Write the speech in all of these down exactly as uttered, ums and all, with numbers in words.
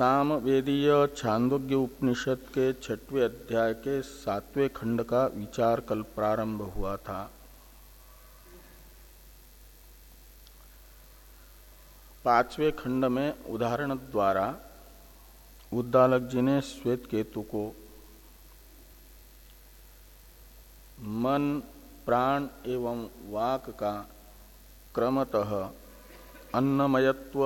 साम वेदीय छांदोग्य उपनिषद के छठवें अध्याय के सातवें खंड का विचार कल प्रारंभ हुआ था। पांचवें खंड में उदाहरण द्वारा उद्दालक जी ने श्वेत केतु को मन, प्राण एवं वाक का क्रमतः अन्नमयत्व,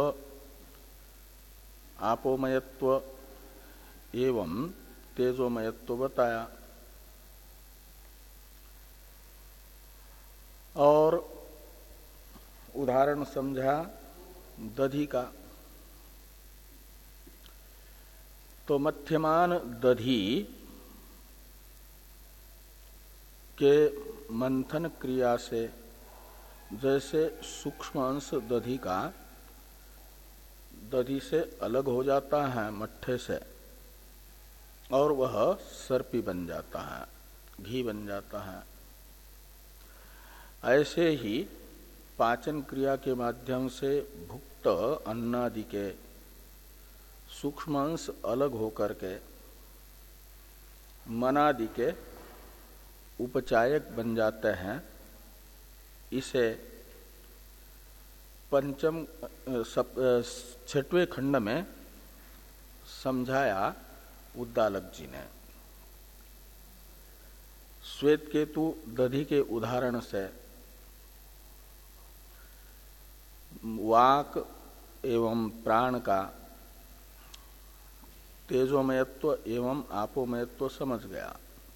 आपोमयत्व एवं तेजोमयत्व बताया और उदाहरण समझा दधि का। तो मध्यमान दधि के मंथन क्रिया से जैसे सूक्ष्म अंश दधि का दधि से अलग हो जाता है मट्ठे से और वह सर्पी बन जाता है, घी बन जाता है, ऐसे ही पाचन क्रिया के माध्यम से भुक्त अन्नादि के सूक्ष्म अंश अलग होकर के मनादि के उपचायक बन जाते हैं। इसे पंचम छठवें खंड में समझाया उद्दालक जी ने। श्वेत केतु दधि के उदाहरण से वाक एवं प्राण का तेजोमयत्व एवं आपोमयत्व समझ गया,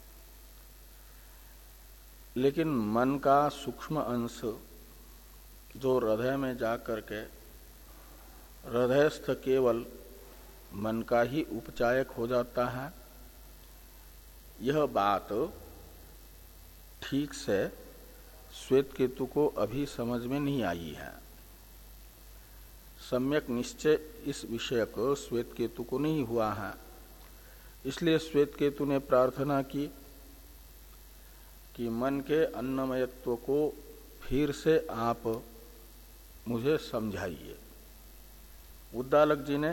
लेकिन मन का सूक्ष्म अंश जो हृदय में जाकर के हृदयस्थ केवल मन का ही उपचायक हो जाता है, यह बात ठीक से श्वेत केतु को अभी समझ में नहीं आई है। सम्यक निश्चय इस विषय को श्वेत केतु को नहीं हुआ है। इसलिए श्वेत केतु ने प्रार्थना की कि मन के अन्नमयत्व को फिर से आप मुझे समझाइए। उद्दालक जी ने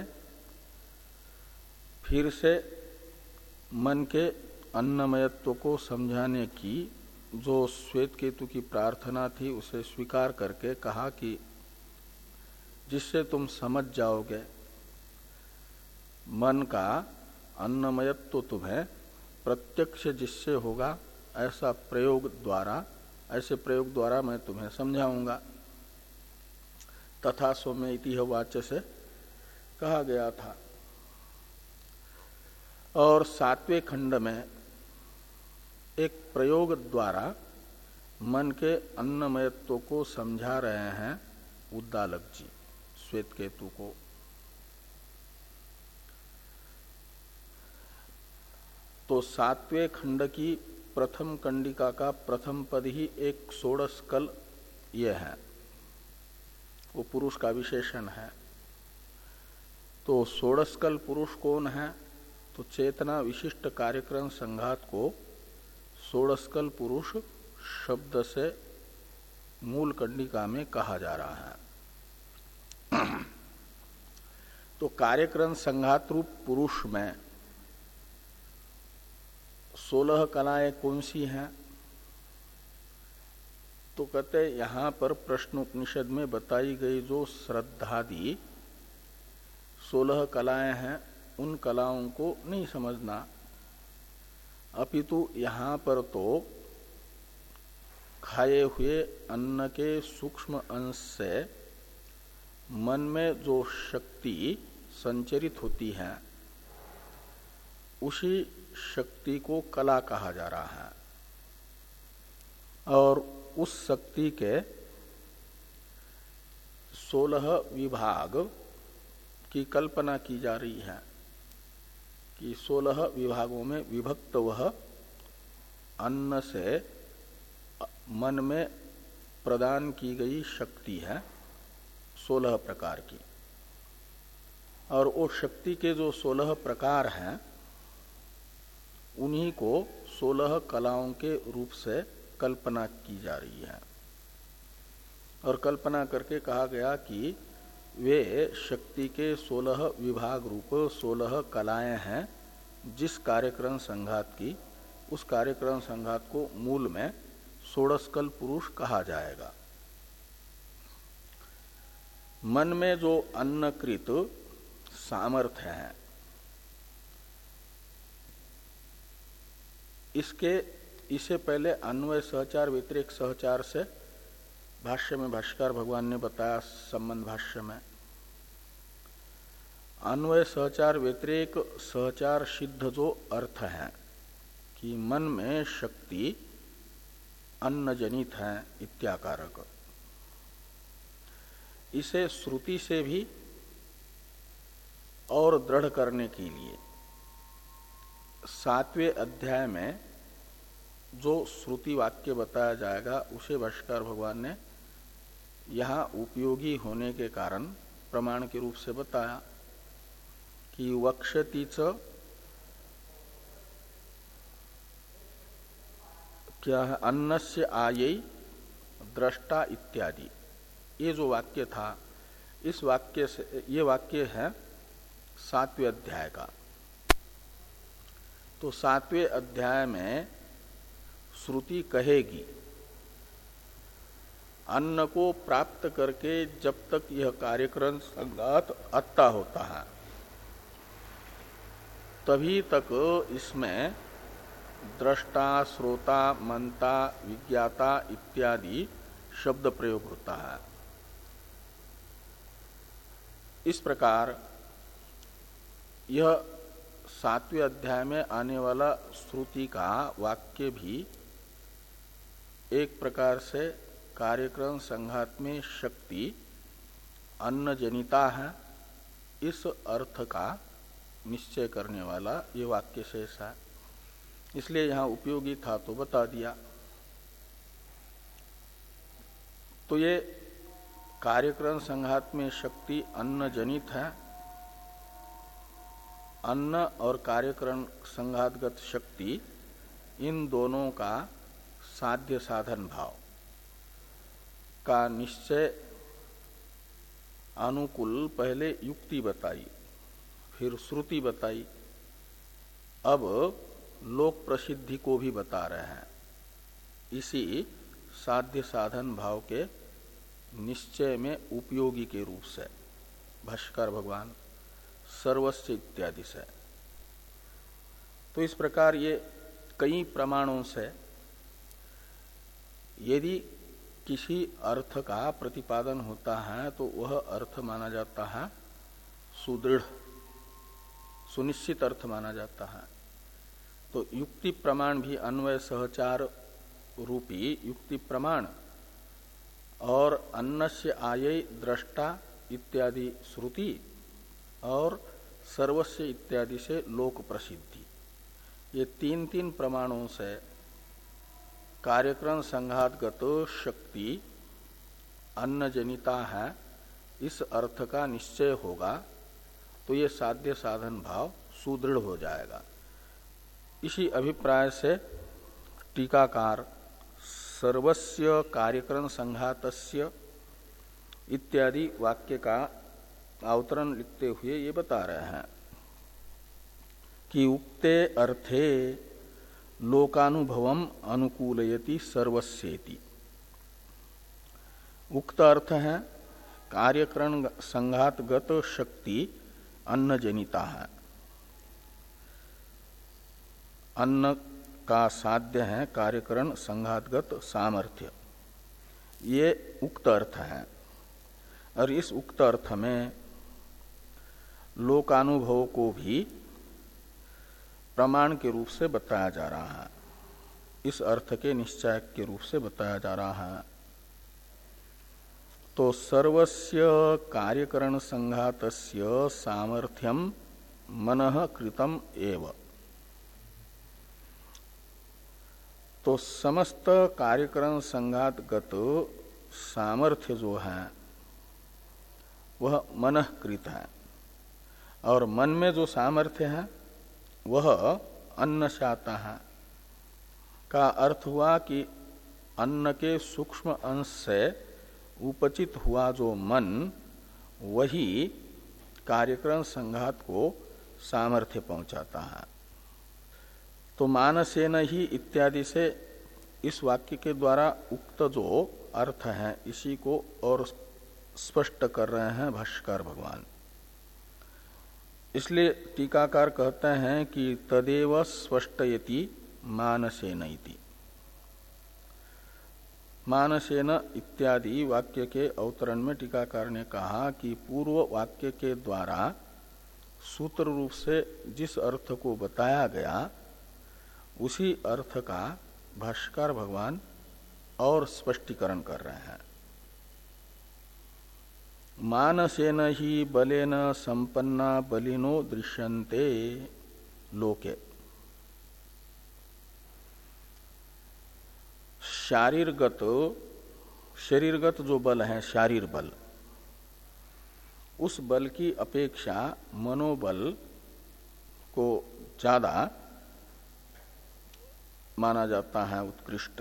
फिर से मन के अन्नमयत्व को समझाने की जो श्वेत केतु की प्रार्थना थी उसे स्वीकार करके कहा कि जिससे तुम समझ जाओगे मन का अन्नमयत्व तुम्हें प्रत्यक्ष जिससे होगा, ऐसा प्रयोग द्वारा ऐसे प्रयोग द्वारा मैं तुम्हें समझाऊंगा। तथा सौम्य इति वाच्य से कहा गया था। और सातवें खंड में एक प्रयोग द्वारा मन के अन्नमयत्व को समझा रहे हैं उद्दालक जी श्वेत केतु को। तो सातवें खंड की प्रथम कंडिका का प्रथम पद ही एक षोडशकल यह है, वो पुरुष का विशेषण है। तो षोडशकल पुरुष कौन है? तो चेतना विशिष्ट कार्यक्रम संघात को षोडशकल पुरुष शब्द से मूल कंडिका में कहा जा रहा है। तो कार्यक्रम संघात रूप पुरुष में सोलह कलाएं कौन सी हैं? तो कहते यहां पर प्रश्न उपनिषद में बताई गई जो श्रद्धादि सोलह कलाएं हैं, उन कलाओं को नहीं समझना, अपितु यहां पर तो खाए हुए अन्न के सूक्ष्म अंश से मन में जो शक्ति संचरित होती है उसी शक्ति को कला कहा जा रहा है। और उस शक्ति के सोलह विभाग की कल्पना की जा रही है कि सोलह विभागों में विभक्त वह अन्न से मन में प्रदान की गई शक्ति है सोलह प्रकार की। और वो शक्ति के जो सोलह प्रकार हैं उन्हीं को सोलह कलाओं के रूप से कल्पना की जा रही है। और कल्पना करके कहा गया कि वे शक्ति के सोलह विभाग रूप सोलह कलाएं हैं जिस कार्यक्रम संघात की, उस कार्यक्रम संघात को मूल में षोडशकल पुरुष कहा जाएगा। मन में जो अन्नकृत सामर्थ्य है, इसके इसे पहले अन्वय सहचार व्यतिरेक सहचार से भाष्य में भाष्यकार भगवान ने बताया। संबंध भाष्य में अन्वय सहचार व्यतिरेक सहचार सिद्ध जो अर्थ है कि मन में शक्ति अन्नजनित है इत्याकारक, इसे श्रुति से भी और दृढ़ करने के लिए सातवें अध्याय में जो श्रुति वाक्य बताया जाएगा उसे भाष्यकार भगवान ने यहाँ उपयोगी होने के कारण प्रमाण के रूप से बताया कि वक्षति च क्या है, अन्नस्य आयै दृष्टा इत्यादि। ये जो वाक्य था, इस वाक्य से, ये वाक्य है सातवें अध्याय का। तो सातवें अध्याय में श्रुति कहेगी अन्न को प्राप्त करके जब तक यह कार्यक्रम संघात अत्ता होता है तभी तक इसमें दृष्टा, श्रोता, मंता, विज्ञाता इत्यादि शब्द प्रयोग होता है। इस प्रकार यह सातवें अध्याय में आने वाला श्रुति का वाक्य भी एक प्रकार से कार्यक्रम संघात में शक्ति अन्न जनिता है, इस अर्थ का निश्चय करने वाला ये वाक्य शेष है। इसलिए यहाँ उपयोगी था तो बता दिया। तो ये कार्यक्रम संघात में शक्ति अन्न जनित है। अन्न और कार्यक्रम संघातगत शक्ति, इन दोनों का साध्य साधन भाव का निश्चय अनुकूल पहले युक्ति बताई, फिर श्रुति बताई, अब लोक प्रसिद्धि को भी बता रहे हैं। इसी साध्य साधन भाव के निश्चय में उपयोगी के रूप से भाष्यकार भगवान सर्वस्व इत्यादि से। तो इस प्रकार ये कई प्रमाणों से यदि किसी अर्थ का प्रतिपादन होता है तो वह अर्थ माना जाता है सुदृढ़, सुनिश्चित अर्थ माना जाता है। तो युक्ति प्रमाण भी अन्वय सहचार रूपी युक्ति प्रमाण और अन्नस्य आयै दृष्टा इत्यादि श्रुति और सर्वस्व इत्यादि से लोक प्रसिद्धि, ये तीन तीन प्रमाणों से कार्यक्रम संघातगत शक्ति अन्न जनिता है, इस अर्थ का निश्चय होगा तो ये साध्य साधन भाव सुदृढ़ हो जाएगा। इसी अभिप्राय से टीकाकार सर्वस्य कार्यक्रम संघातस्य इत्यादि वाक्य का अवतरण लिखते हुए ये बता रहे हैं कि उक्ते अर्थे लोकानुभवम अनुकूलयति सर्वस्येति। उक्त अर्थ है कार्यकरण संघातगत शक्ति अन्न जनिता है, अन्न का साध्य है कार्यकरण संघातगत सामर्थ्य, ये उक्त अर्थ है। और इस उक्त अर्थ में लोकानुभव को भी प्रमाण के रूप से बताया जा रहा है, इस अर्थ के निश्चय के रूप से बताया जा रहा है। तो सर्वस्य कार्यकरण संघातस्य सामर्थ्यम मनः कृतम एव। तो समस्त कार्यकरण संघातगत सामर्थ्य जो है वह मनः कृत है, और मन में जो सामर्थ्य है वह अन्न से आता है। का अर्थ हुआ कि अन्न के सूक्ष्म अंश से उपचित हुआ जो मन, वही कार्यक्रम संघात को सामर्थ्य पहुंचाता है। तो मानसेन ही इत्यादि से इस वाक्य के द्वारा उक्त जो अर्थ है इसी को और स्पष्ट कर रहे हैं भाष्यकार भगवान। इसलिए टीकाकार कहते हैं कि तदेव स्पष्टयति मानसेन इति। मानसेन इत्यादि वाक्य के अवतरण में टीकाकार ने कहा कि पूर्व वाक्य के द्वारा सूत्र रूप से जिस अर्थ को बताया गया उसी अर्थ का भाष्यकार भगवान और स्पष्टीकरण कर रहे हैं। मानसेन ही बलेन संपन्ना बलिनो दृश्यन्ते लोके। शारीरगत शरीरगत जो बल है शारीर बल, उस बल की अपेक्षा मनोबल को ज्यादा माना जाता है उत्कृष्ट।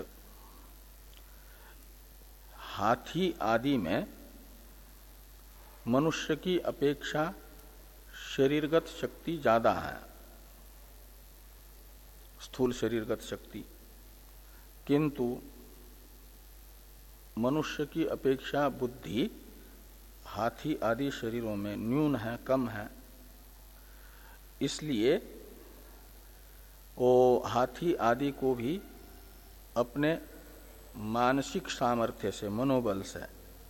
हाथी आदि में मनुष्य की अपेक्षा शरीरगत शक्ति ज्यादा है, स्थूल शरीरगत शक्ति, किंतु मनुष्य की अपेक्षा बुद्धि हाथी आदि शरीरों में न्यून है, कम है। इसलिए वो हाथी आदि को भी अपने मानसिक सामर्थ्य से, मनोबल से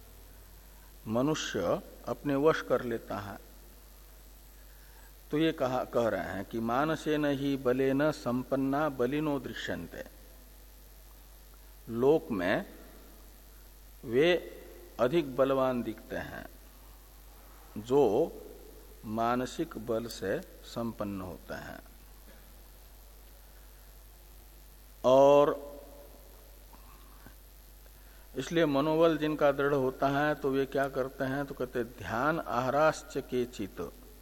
मनुष्य अपने वश कर लेता है। तो ये कहा कह रहे हैं कि मानसेन ही बलेन संपन्ना बलिनो दृश्यन्ते। लोक में वे अधिक बलवान दिखते हैं जो मानसिक बल से संपन्न होते हैं। और इसलिए मनोबल जिनका दृढ़ होता है तो वे क्या करते हैं, तो कहते ध्यान आहाराश्च केचित्।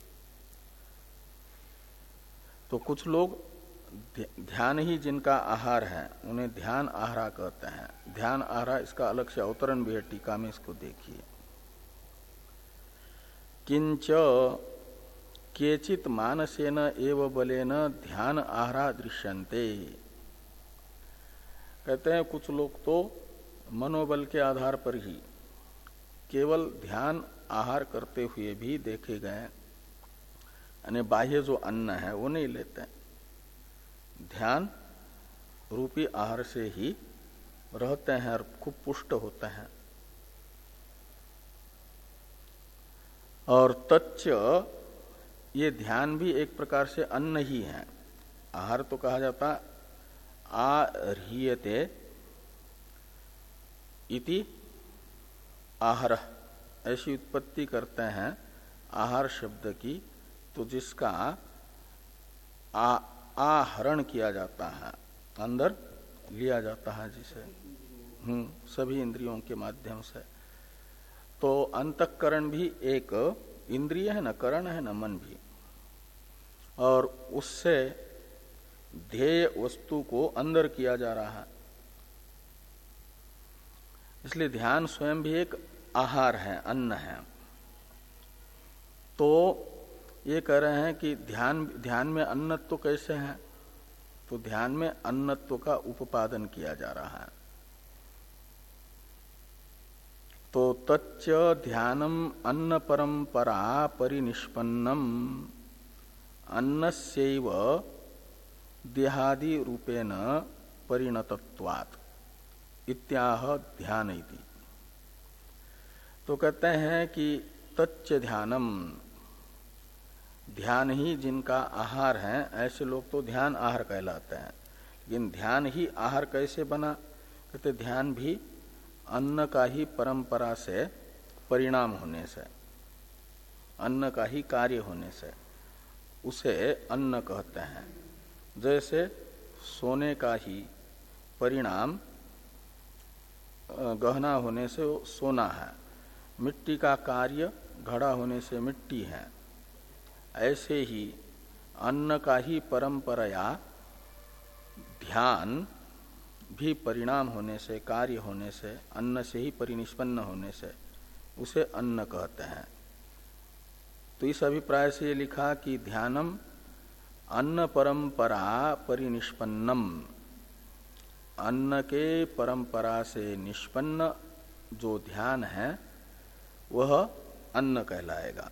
तो कुछ लोग ध्यान ही जिनका आहार है उन्हें ध्यान आहारा कहते हैं। ध्यान आहारा इसका अलग से अवतरण भी है, टीका में इसको देखिए। किंच केचित् मानसेन एव बलेन ध्यान आहारा दृश्यन्ते। कहते हैं कुछ लोग तो मनोबल के आधार पर ही केवल ध्यान आहार करते हुए भी देखे गए, यानी बाह्य जो अन्न है वो नहीं लेते, ध्यान रूपी आहार से ही रहते हैं और खूब पुष्ट होते हैं। और तच्च ये ध्यान भी एक प्रकार से अन्न ही है। आहार तो कहा जाता आह्रियते इति आहार, ऐसी उत्पत्ति करते हैं आहार शब्द की, तो जिसका आ आहरण किया जाता है, अंदर लिया जाता है जिसे, हम्म सभी इंद्रियों के माध्यम से। तो अंतःकरण भी एक इंद्रिय है ना, करण है ना, मन भी, और उससे ध्येय वस्तु को अंदर किया जा रहा है। इसलिए ध्यान स्वयं भी एक आहार है, अन्न है। तो ये कह रहे हैं कि ध्यान ध्यान में अन्नत्व कैसे है, तो ध्यान में अन्नत्व का उपादन किया जा रहा है। तो तच्च ध्यानम अन्न परंपरा परिनिष्पन्नम अन्नस्यैव देहादि रूपेण परिणतत्वात् इत्याह ध्यान इति। तो कहते हैं कि तच्च ध्यानम, ध्यान ही जिनका आहार है, ऐसे लोग तो ध्यान आहार कहलाते हैं। लेकिन ध्यान ही आहार कैसे बना, कहते ध्यान भी अन्न का ही परंपरा से, परिणाम होने से, अन्न का ही कार्य होने से उसे अन्न कहते हैं। जैसे सोने का ही परिणाम गहना होने से सोना है, मिट्टी का कार्य घड़ा होने से मिट्टी है, ऐसे ही अन्न का ही परंपराया ध्यान भी परिणाम होने से, कार्य होने से, अन्न से ही परिनिष्पन्न होने से उसे अन्न कहते हैं। तो इस अभिप्राय से लिखा कि ध्यानम अन्न परंपरा परिनिष्पन्नम, अन्न के परंपरा से निष्पन्न जो ध्यान है वह अन्न कहलाएगा।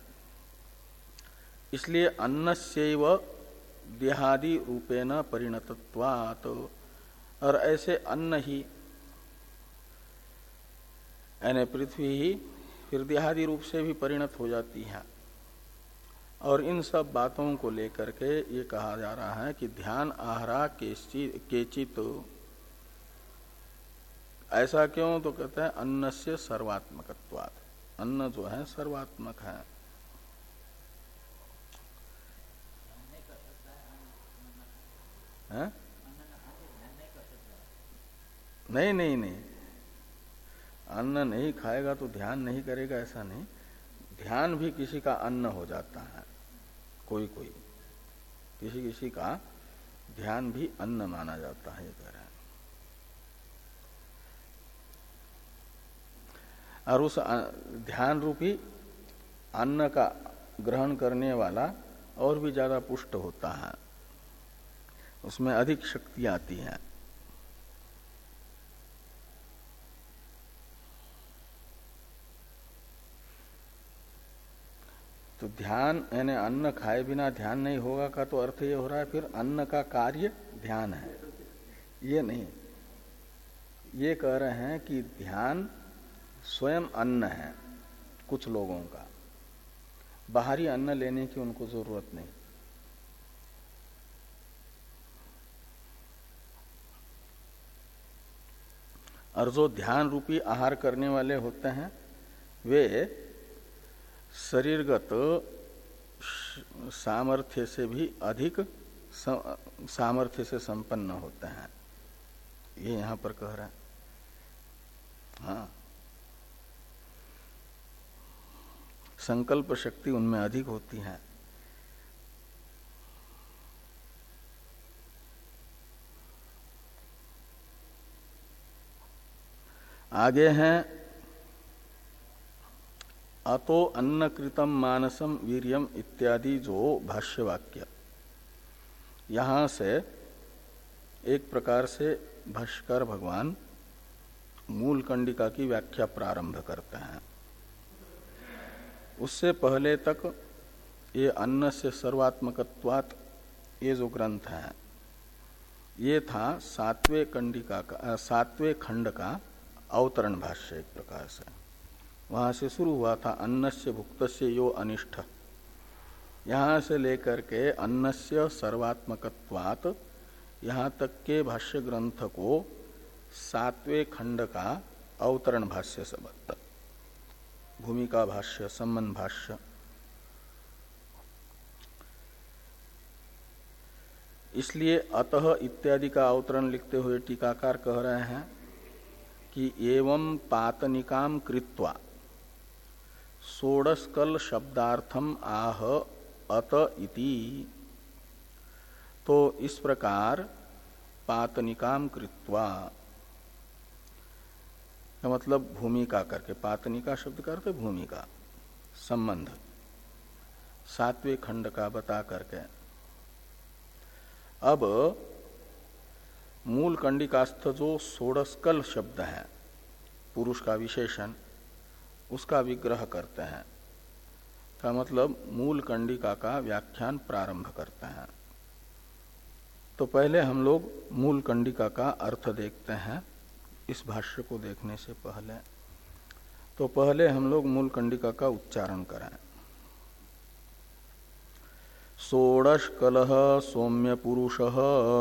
इसलिए अन्नस्यैव देहादि रूपेण परिणतत्वात्, और ऐसे अन्न ही यानी पृथ्वी ही फिर देहादि रूप से भी परिणत हो जाती है। और इन सब बातों को लेकर के ये कहा जा रहा है कि ध्यान आहरा केचित, ऐसा क्यों? तो कहते हैं अन्नस्य सर्वात्मकत्वात्, अन्न जो है सर्वात्मक है। है? नहीं नहीं नहीं, अन्न नहीं खाएगा तो ध्यान नहीं करेगा ऐसा नहीं, ध्यान भी किसी का अन्न हो जाता है। कोई कोई किसी किसी का ध्यान भी अन्न माना जाता है, ये कह रहे हैं। और उस ध्यान रूपी अन्न का ग्रहण करने वाला और भी ज्यादा पुष्ट होता है, उसमें अधिक शक्ति आती है। तो ध्यान यानी अन्न खाए बिना ध्यान नहीं होगा का तो अर्थ ये हो रहा है फिर अन्न का कार्य ध्यान है, ये नहीं। ये कह रहे हैं कि ध्यान स्वयं अन्न है कुछ लोगों का, बाहरी अन्न लेने की उनको जरूरत नहीं। और जो ध्यान रूपी आहार करने वाले होते हैं वे शरीरगत सामर्थ्य से भी अधिक सामर्थ्य से संपन्न होते हैं, ये यहां पर कह रहे हैं। हाँ, संकल्प शक्ति उनमें अधिक होती है। आगे हैं अतो अन्नकृतम मानसम वीर्यम इत्यादि जो भाष्य वाक्य, यहां से एक प्रकार से भाष्कर भगवान मूल कंडिका की व्याख्या प्रारंभ करते हैं। उससे पहले तक ये अन्न से सर्वात्मकत्वात् ये जो ग्रंथ है ये था सातवें कंडिका का सातवें खंड का अवतरण भाष्य। एक प्रकार से वहां से शुरू हुआ था अन्नस्य भुक्तस्य यो अनिष्ठ, यहां से लेकर के अन्नस्य सर्वात्मकत्वात् यहां तक के भाष्य ग्रंथ को सातवें खंड का अवतरण भाष्य समझता, भूमिका भाष्य, संबंध भाष्य। इसलिए अतः इत्यादि का अवतरण लिखते हुए टीकाकार कह रहे हैं कि एवं पातनिकाम कृत्वा षोडशकल शब्दार्थम आह अत इति। तो इस प्रकार पातनिकाम कृत्वा का मतलब भूमिका करके, पातनिका शब्द का अर्थ भूमिका, संबंध सातवें खंड का बता करके अब मूल कंडिकास्थ जो षोडशकल शब्द है पुरुष का विशेषण, उसका विग्रह करते हैं। का मतलब मूल कंडिका का व्याख्यान प्रारंभ करते हैं। तो पहले हम लोग मूल कंडिका का अर्थ देखते हैं इस भाष्य को देखने से पहले। तो पहले हम लोग मूल कंडिका का उच्चारण करें। षोडश कलह सौम्य पुरुषः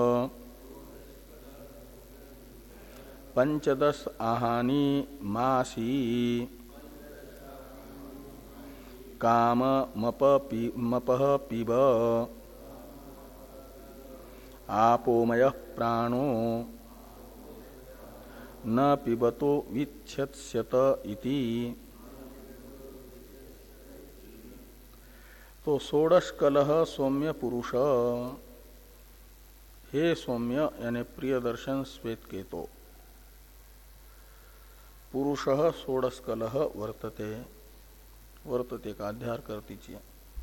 पंचदश आहानि मासी काम मप पी, मपः पिब आपोमयः प्राणो न पिबतो विच्छत्स्यत इति। तो षोडश कलह सौम्य पुरुष, हे सौम्य यानी प्रिय दर्शन श्वेत केतो, पुरुष षोडश कलह वर्तते, वर्तते का अध्यार कर दीजिए।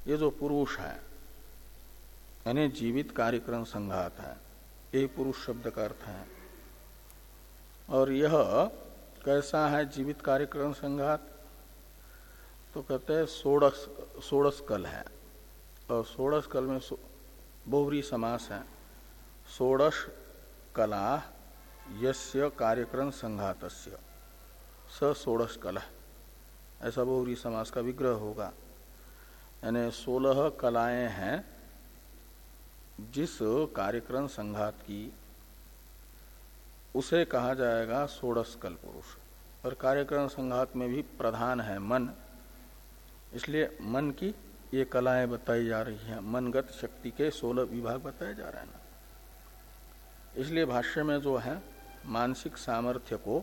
ये जो पुरुष है यानी जीवित कार्यक्रम संघात है, ये पुरुष शब्द का अर्थ है। और यह कैसा है जीवित कार्यक्रम संघात? तो कहते हैं षोडश षोडश कल है, और षोडश कल में बहुव्रीहि समास है। षोडश कला यस्य कार्यक्रम संघातस्य स षोडश कला, ऐसा बहुव्रीहि समास का विग्रह होगा। यानी सोलह कलाएं हैं जिस कार्यक्रम संघात की, उसे कहा जाएगा षोडश कल पुरुष। और कार्यक्रम संघात में भी प्रधान है मन, इसलिए मन की ये कलाएं बताई जा रही हैं। मनगत शक्ति के सोलह विभाग बताए जा रहे हैं ना। इसलिए भाष्य में जो है मानसिक सामर्थ्य को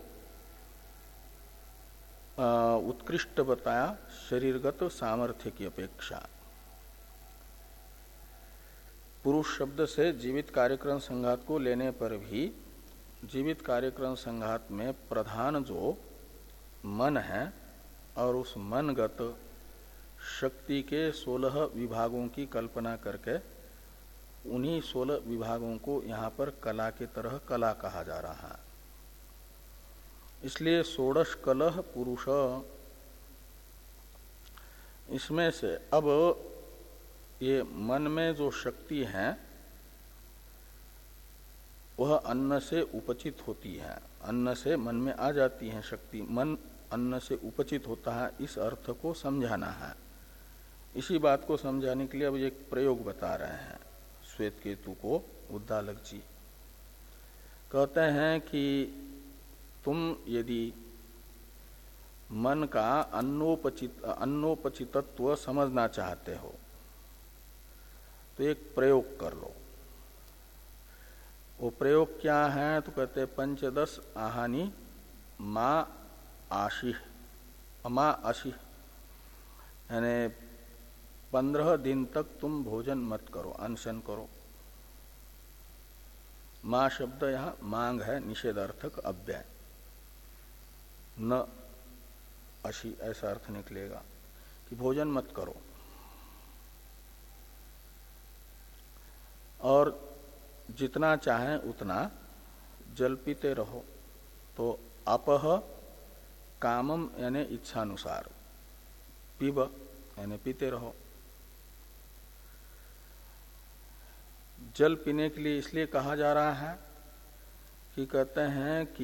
उत्कृष्ट बताया शरीरगत सामर्थ्य की अपेक्षा। पुरुष शब्द से जीवित कार्यक्रम संघात को लेने पर भी जीवित कार्यक्रम संघात में प्रधान जो मन है और उस मनगत शक्ति के सोलह विभागों की कल्पना करके उन्हीं सोलह विभागों को यहाँ पर कला के तरह कला कहा जा रहा है। इसलिए षोडश कलह पुरुष, इसमें से अब ये मन में जो शक्ति है वह अन्न से उपचित होती है, अन्न से मन में आ जाती है शक्ति, मन अन्न से उपचित होता है, इस अर्थ को समझाना है। इसी बात को समझाने के लिए अब एक प्रयोग बता रहे हैं श्वेत केतु को उद्दालक जी। कहते हैं कि तुम यदि मन का अन्नोपचित अन्नोपचितत्व समझना चाहते हो तो एक प्रयोग कर लो। वो प्रयोग क्या है? तो कहते पंचदश आहानी माँ आशी अमा आशी, यानी पंद्रह दिन तक तुम भोजन मत करो, अनशन करो। माँ शब्द यहाँ मांग है, निषेधार्थक अव्यय, न अशी ऐसा अर्थ निकलेगा कि भोजन मत करो। और जितना चाहे उतना जल पीते रहो। तो अपह कामम यानी इच्छानुसार, पीब यानी पीते रहो। जल पीने के लिए इसलिए कहा जा रहा है कि कहते हैं कि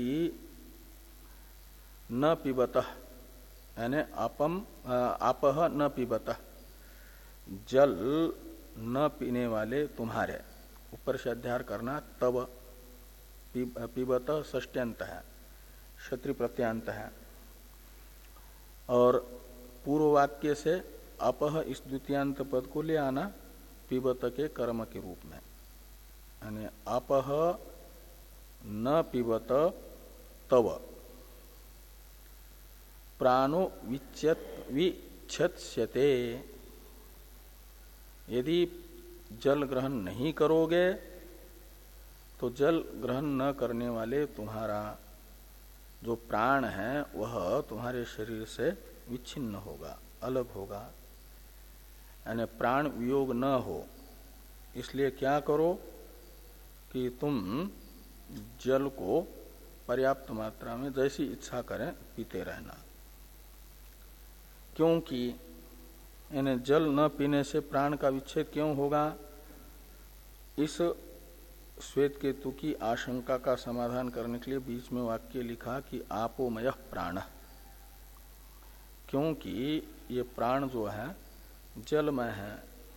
न पीबतः यानी अपम आपह न पीबतः, जल न पीने वाले तुम्हारे, ऊपर से अध्यार करना, तब पीबत षष्ट्यंत है, क्षत्रि प्रत्यांत है। और पूर्व वाक्य से अपह इस द्वितीयांत पद को ले आना पीबत के कर्म के रूप में, यानी अपह न पीबत तव प्राणो विच्यत विच्छत्स्यते। यदि जल ग्रहण नहीं करोगे तो जल ग्रहण न करने वाले तुम्हारा जो प्राण है वह तुम्हारे शरीर से विच्छिन्न होगा, अलग होगा, यानी प्राण वियोग न हो। इसलिए क्या करो कि तुम जल को पर्याप्त मात्रा में जैसी इच्छा करें पीते रहना। क्योंकि यानी जल न पीने से प्राण का विच्छेद क्यों होगा? इस श्वेत केतु की आशंका का समाधान करने के लिए बीच में वाक्य लिखा कि आपोमय प्राण, क्योंकि ये प्राण जो है जलमय है,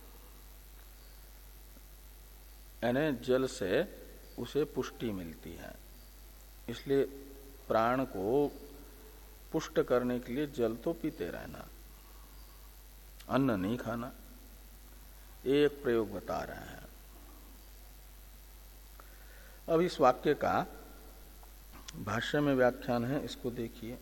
यानी जल से उसे पुष्टि मिलती है। इसलिए प्राण को पुष्ट करने के लिए जल तो पीते रहना, अन्न नहीं खाना। एक प्रयोग बता रहे हैं। अब इस वाक्य का भाष्य में व्याख्यान है, इसको देखिए।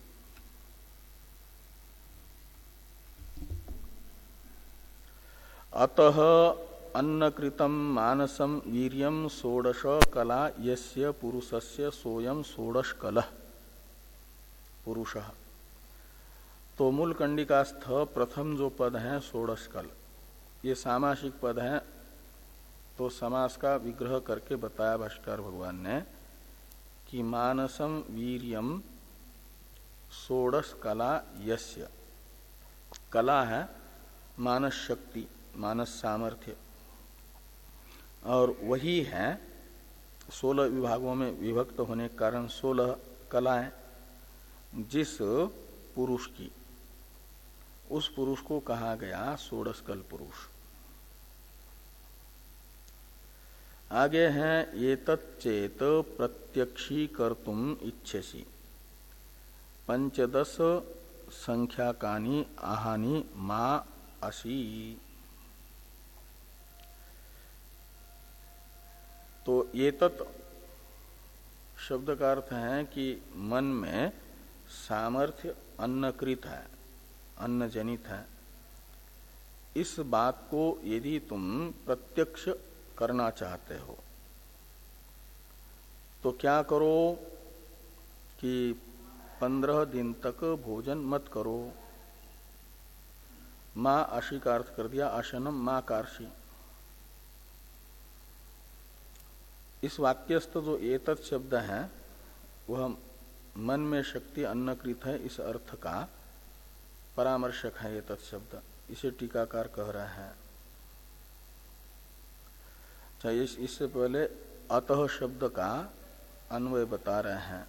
अतः अन्नकृतं मानसं वीर्यं षोडश कला यस्य पुरुषस्य सोयम षोडश कलः पुरुषः। तो मूल कंडिकास्थ प्रथम जो पद है षोडश कल, ये सामासिक पद है, तो समास का विग्रह करके बताया भाष्कर भगवान ने कि मानसम वीर्यम षोडश कला यस्य। कला है मानस शक्ति, मानस सामर्थ्य, और वही है सोलह विभागों में विभक्त होने के कारण सोलह कलाएं जिस पुरुष की, उस पुरुष को कहा गया षोडश कल पुरुष। आगे हैं ये तच्चेत प्रत्यक्षी कर्तुम इच्छसि पंचदश संख्याकानि आहानि मा असि। तो ये तत् शब्द का अर्थ है कि मन में सामर्थ्य अन्नकृत है, अन्न जनित है। इस बात को यदि तुम प्रत्यक्ष करना चाहते हो तो क्या करो कि पंद्रह दिन तक भोजन मत करो। मां आशी का अर्थ कर दिया आशनम मां कार्षी। इस वाक्यस्थ जो एतत् शब्द है वह मन में शक्ति अन्नकृत है, इस अर्थ का परामर्शक है एतत् शब्द, इसे टीकाकार कह रहा है। चाहिए इससे पहले अतः शब्द का अन्वय बता रहे हैं।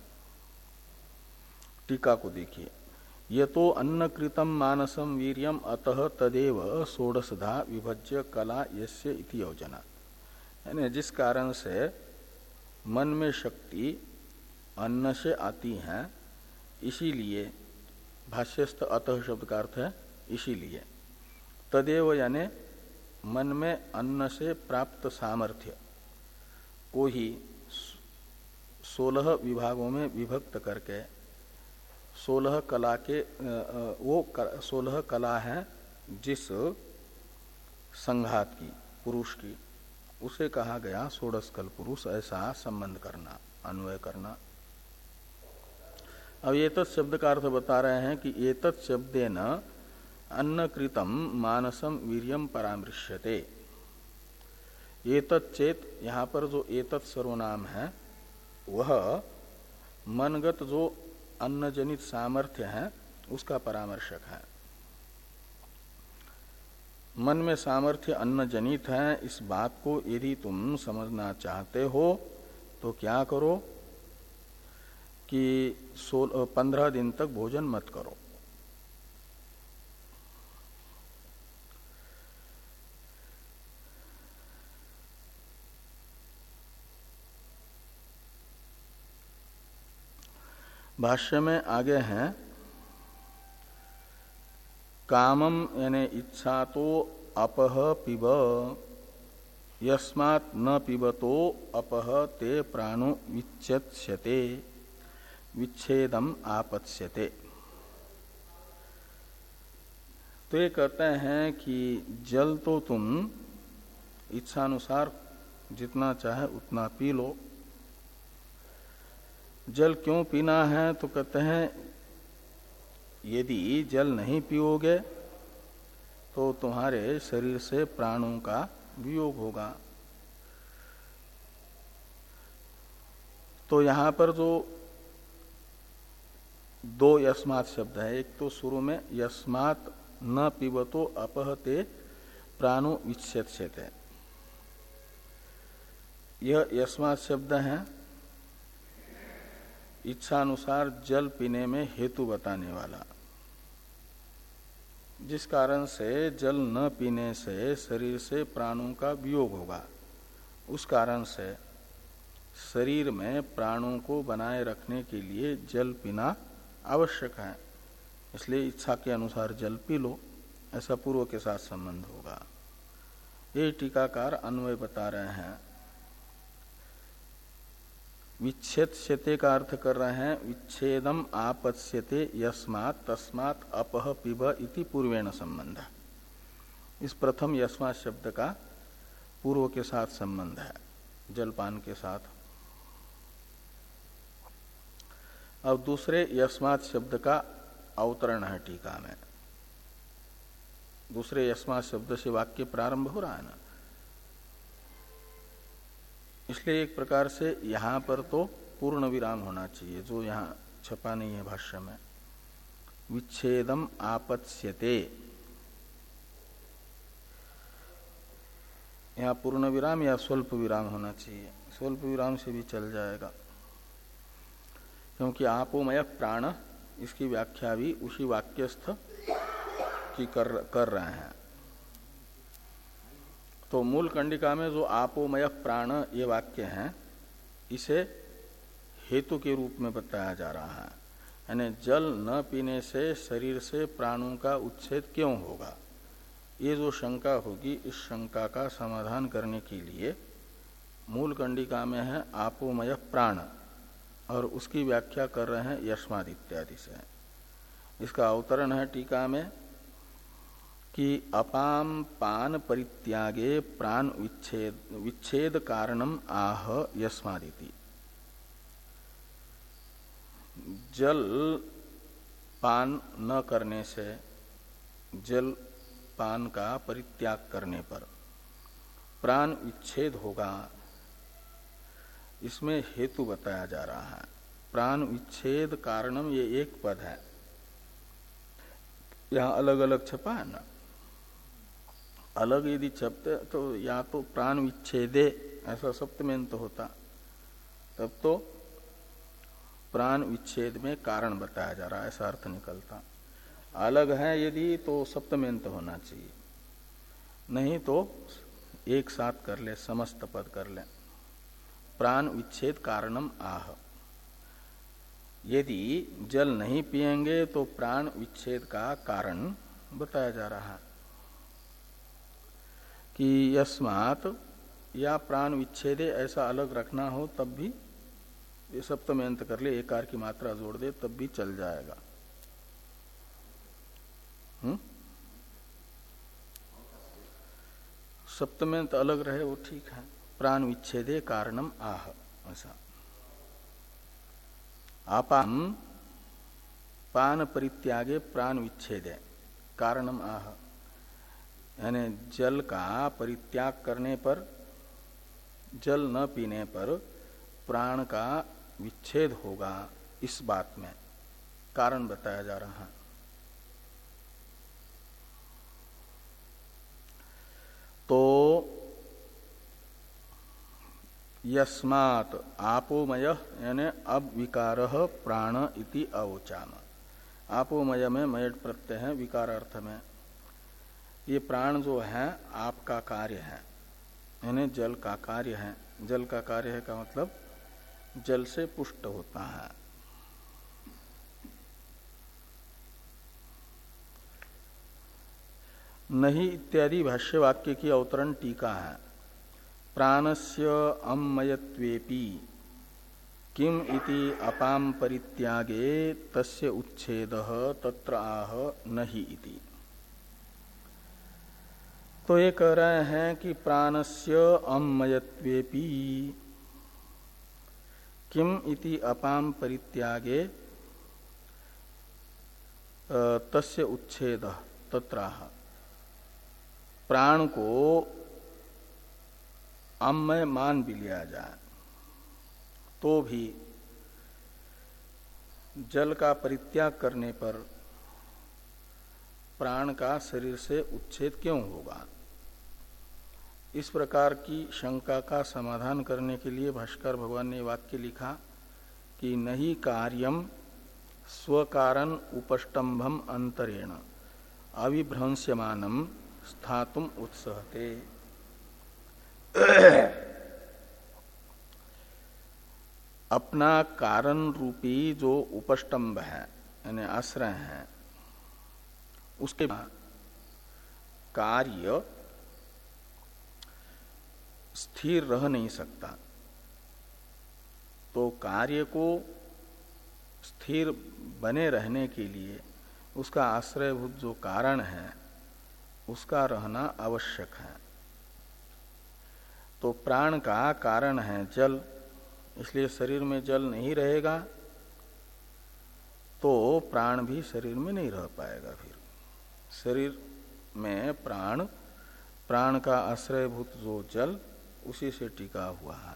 टीका को देखिए, ये तो अन्नकृतम मानसम वीर्यम अतः तदेव षोडशधा विभज्य कला यस्य इति योजना। यानी जिस कारण से मन में शक्ति अन्न से आती है, इसीलिए भाष्यस्थ अतः शब्द का अर्थ है इसीलिए। तदेव यानी मन में अन्न से प्राप्त सामर्थ्य को ही सोलह विभागों में विभक्त करके सोलह कला के वो सोलह कला है जिस संघात की, पुरुष की, उसे कहा गया षोडश कल पुरुष। ऐसा संबंध करना, अन्वय करना। अब एतत् शब्द का अर्थ बता रहे हैं कि एतत् शब्देन अन्नकृतम मानसम वीर्यम परामृश्यते। एतत् चेत, यहाँ पर जो एतत् सर्वनाम है वह मनगत जो अन्नजनित सामर्थ्य है उसका परामर्शक है। मन में सामर्थ्य अन्न जनित है, इस बात को यदि तुम समझना चाहते हो तो क्या करो कि सोलह पंद्रह दिन तक भोजन मत करो। भाष्य में आगे हैं कामम यानी इच्छा तो अपह पिब यस्मात् न पिबतो अपह ते प्राणो विच्छेद्यते विच्छेदम आपत्स्यते। तो ये कहते हैं कि जल तो तुम इच्छानुसार जितना चाहे उतना पी लो। जल क्यों पीना है? तो कहते हैं यदि जल नहीं पियोगे तो तुम्हारे शरीर से प्राणों का वियोग होगा। तो यहां पर जो दो यस्मात् शब्द है, एक तो शुरू में यस्मात् न पिबतो अपहते प्राणो विच्छेद्यते, यह यस्मात् शब्द है इच्छानुसार जल पीने में हेतु बताने वाला। जिस कारण से जल न पीने से शरीर से प्राणों का वियोग होगा, उस कारण से शरीर में प्राणों को बनाए रखने के लिए जल पीना आवश्यक है। इसलिए इच्छा के अनुसार जल पी लो, ऐसा पूर्व के साथ संबंध होगा। ये टीकाकार अन्वय बता रहे हैं। विच्छेद्यते का अर्थ कर रहे हैं विच्छेदम आपत्स्यते यस्मात् तस्मात् अपह पिब इति पूर्वेण संबंध। इस प्रथम यस्मात् शब्द का पूर्व के साथ संबंध है, जलपान के साथ। अब दूसरे यस्मात् शब्द का अवतरण है टीका में। दूसरे यस्मात् शब्द से वाक्य प्रारंभ हो रहा है ना। इसलिए एक प्रकार से यहां पर तो पूर्ण विराम होना चाहिए, जो यहां छपा नहीं है भाष्य में। विच्छेदम आपत्स्यते, यहां पूर्ण विराम या स्वल्प विराम होना चाहिए। स्वल्प विराम से भी चल जाएगा, क्योंकि आपोमय प्राण, इसकी व्याख्या भी उसी वाक्यस्थ की कर, कर रहे हैं। तो मूल कंडिका में जो आपोमय प्राण ये वाक्य है, इसे हेतु के रूप में बताया जा रहा है। यानी जल न पीने से शरीर से प्राणों का उच्छेद क्यों होगा, ये जो शंका होगी, इस शंका का समाधान करने के लिए मूल कंडिका में है आपोमय प्राण, और उसकी व्याख्या कर रहे हैं यस्माद् इत्यादि से। इसका अवतरण है टीका में कि अपाम पान परित्यागे प्राण विच्छेद विच्छेद कारणम आह यस्मादिति। जल पान न करने से, जल पान का परित्याग करने पर प्राण विच्छेद होगा, इसमें हेतु बताया जा रहा है। प्राण विच्छेद कारणम, ये एक पद है, यहां अलग अलग छपा है ना। अलग यदि छपते तो या तो प्राण विच्छेदे ऐसा सप्तमेंत होता, तब तो प्राण विच्छेद में कारण बताया जा रहा है, ऐसा अर्थ निकलता। अलग है यदि तो सप्तमेंत होना चाहिए, नहीं तो एक साथ कर ले, समस्त पद कर ले। प्राण विच्छेद कारणम आह, यदि जल नहीं पिएंगे तो प्राण विच्छेद का कारण बताया जा रहा है कि यस्मात्, या प्राण विच्छेदे ऐसा अलग रखना हो तब भी ये सप्तमेंत कर ले, एकार की मात्रा जोड़ दे तब भी चल जाएगा। हम्म सप्तमेंत अलग रहे वो ठीक है। प्राण विच्छेदे कारणम आह, ऐसा। आपान पान परित्यागे प्राण विच्छेदे कारणम आह, यानी जल का परित्याग करने पर, जल न पीने पर प्राण का विच्छेद होगा, इस बात में कारण बताया जा रहा है। तो यस्मात् आपोमय यानी अब विकारः प्राण इति अवोचाम। आपोमय में मयट प्रत्यय है विकार अर्थ में। ये प्राण जो है आपका कार्य है, यानी जल का कार्य है। जल का कार्य है का मतलब जल से पुष्ट होता है। नहीं इत्यादि भाष्य वाक्य की अवतरण टीका है। प्राणस्य अमयत्वेपि किम इति अपाम परित्यागे तस्य उच्छेदः तत्र आह नहि इति। तो ये कह रहे हैं कि प्राणस्य अमयत्वेपि किम इति अपाम परित्यागे तस्य उच्छेदः तत्र आह। प्राण को अम्मय मान भी लिया जाए तो भी जल का परित्याग करने पर प्राण का शरीर से उच्छेद क्यों होगा, इस प्रकार की शंका का समाधान करने के लिए भाष्कर भगवान ने वाक्य लिखा कि नहीं कार्यम स्वकारण उपष्टंभम अंतरेण अविभ्रंस्यमानम स्थातुम उत्सहते। अपना कारण रूपी जो उपष्टंभ है यानी आश्रय है, उसके कार्य स्थिर रह नहीं सकता। तो कार्य को स्थिर बने रहने के लिए उसका आश्रयभूत जो कारण है उसका रहना आवश्यक है। तो प्राण का कारण है जल, इसलिए शरीर में जल नहीं रहेगा तो प्राण भी शरीर में नहीं रह पाएगा। फिर शरीर में प्राण, प्राण का आश्रयभूत जो जल उसी से टिका हुआ है।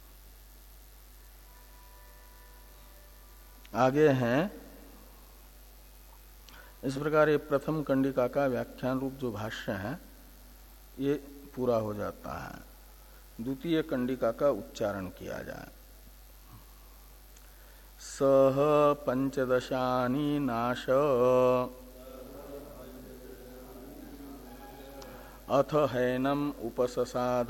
आगे हैं इस प्रकार ये प्रथम कंडिका का व्याख्यान रूप जो भाष्य है ये पूरा हो जाता है। द्वितीय कंडिका का उच्चारण किया जाए। सह पंचदशानि नाश अथ हैनम उपससाद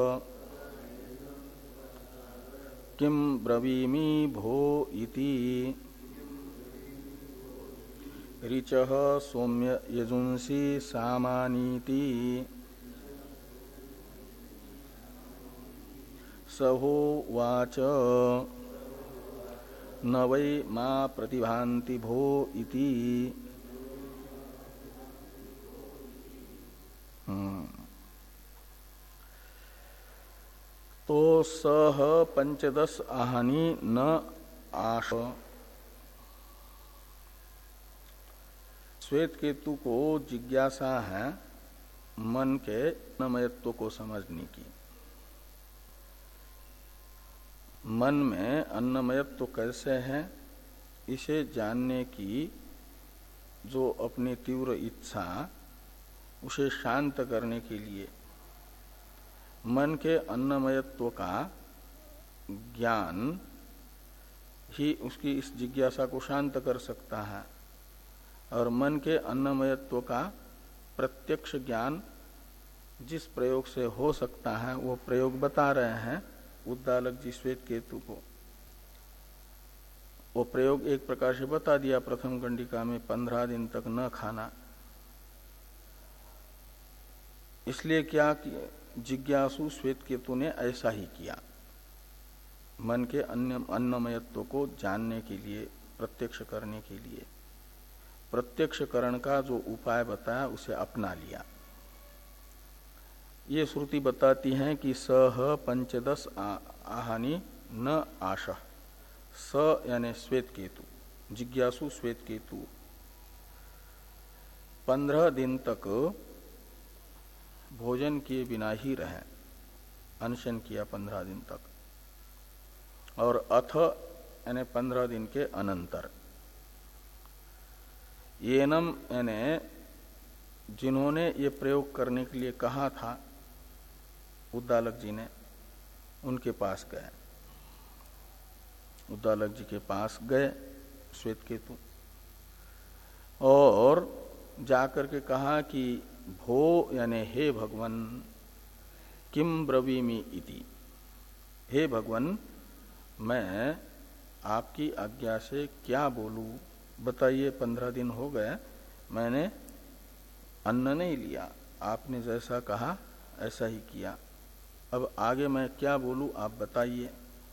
किम ब्रवीमि भो इति ऋचः सौम्य यजुंसी सामानीति सहोवाच न वै मा प्रतिभान्ति भो इति। तो सह पंचदश आहनि न आश। श्वेत केतु को जिज्ञासा है मन के अन्नमयत्व को समझने की। मन में अन्नमयत्व कैसे है इसे जानने की जो अपनी तीव्र इच्छा, उसे शांत करने के लिए मन के अन्नमयत्व का ज्ञान ही उसकी इस जिज्ञासा को शांत कर सकता है। और मन के अन्नमयत्व का प्रत्यक्ष ज्ञान जिस प्रयोग से हो सकता है वो प्रयोग बता रहे हैं उद्दालक जी श्वेत केतु को। वो प्रयोग एक प्रकार से बता दिया प्रथम कंडिका में, पंद्रह दिन तक न खाना। इसलिए क्या कि जिज्ञासु श्वेत केतु ने ऐसा ही किया, मन के अन्य अन्नमयत्व को जानने के लिए, प्रत्यक्ष करने के लिए प्रत्यक्षकरण का जो उपाय बताया उसे अपना लिया। ये श्रुति बताती है कि सह पंचदश आहनि न आशः। स यानी श्वेत केतु, जिज्ञासु श्वेत केतु पंद्रह दिन तक भोजन किए बिना ही रहे, अनशन किया पंद्रह दिन तक। और अथ यानी पंद्रह दिन के अनंतर येनम यानी जिन्होंने ये प्रयोग करने के लिए कहा था उद्दालक जी ने, उनके पास गए। उद्दालक जी के पास गए श्वेत केतु और जाकर के कहा कि भो यानी हे भगवन किम ब्रवीमि इति। हे भगवन मैं आपकी आज्ञा से क्या बोलूं, बताइए। पंद्रह दिन हो गए मैंने अन्न नहीं लिया, आपने जैसा कहा ऐसा ही किया, अब आगे मैं क्या बोलूं आप बताइए।